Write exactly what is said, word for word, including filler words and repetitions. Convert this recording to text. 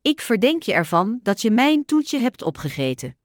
Ik verdenk je ervan dat je mijn toetje hebt opgegeten.